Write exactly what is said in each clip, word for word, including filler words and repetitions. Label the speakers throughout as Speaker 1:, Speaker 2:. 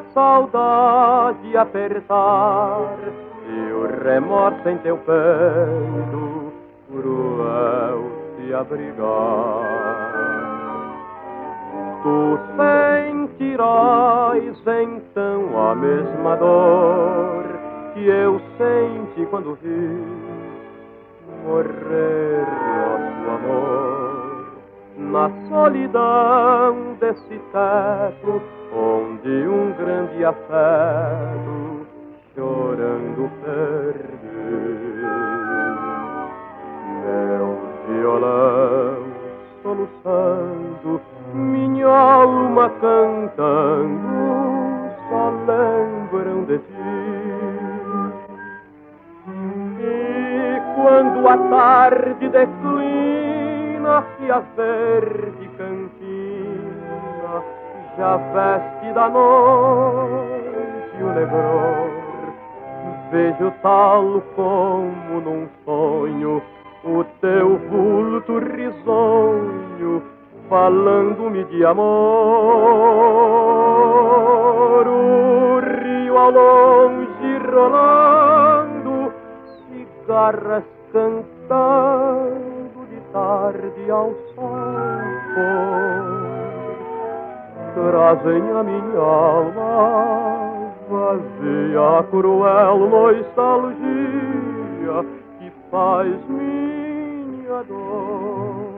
Speaker 1: saudade apertar e o remorso em teu peito cruel se abrigar. Tu sentirás então a mesma dor que eu senti quando vi morrer nosso amor na solidão desse teto onde um grande afeto chorando perdeu. Meu violão soluçando, minha alma cantando, só lembram de ti. E quando a tarde declina e a verde cantina já veste da noite o negror, vejo tal como num sonho o teu vulto risonho falando-me de amor. O rio ao longe rolando, cigarras cantando de tarde ao sol pôr, trazem a minha alma vazia a cruel nostalgia que faz minha dor.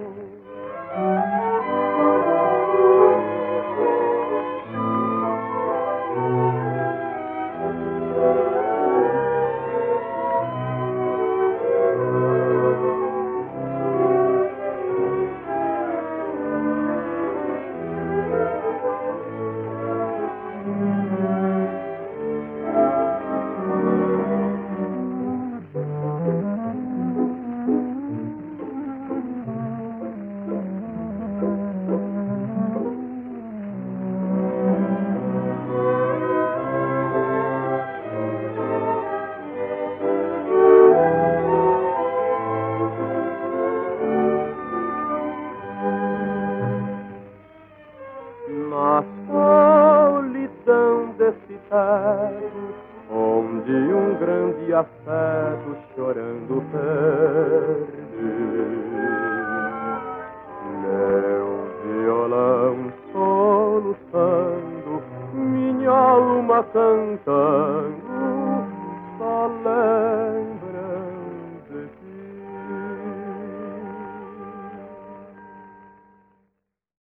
Speaker 1: Na solidão desse teto, onde um grande afeto chorando perdeu, meu violão soluçando, minha alma cantando,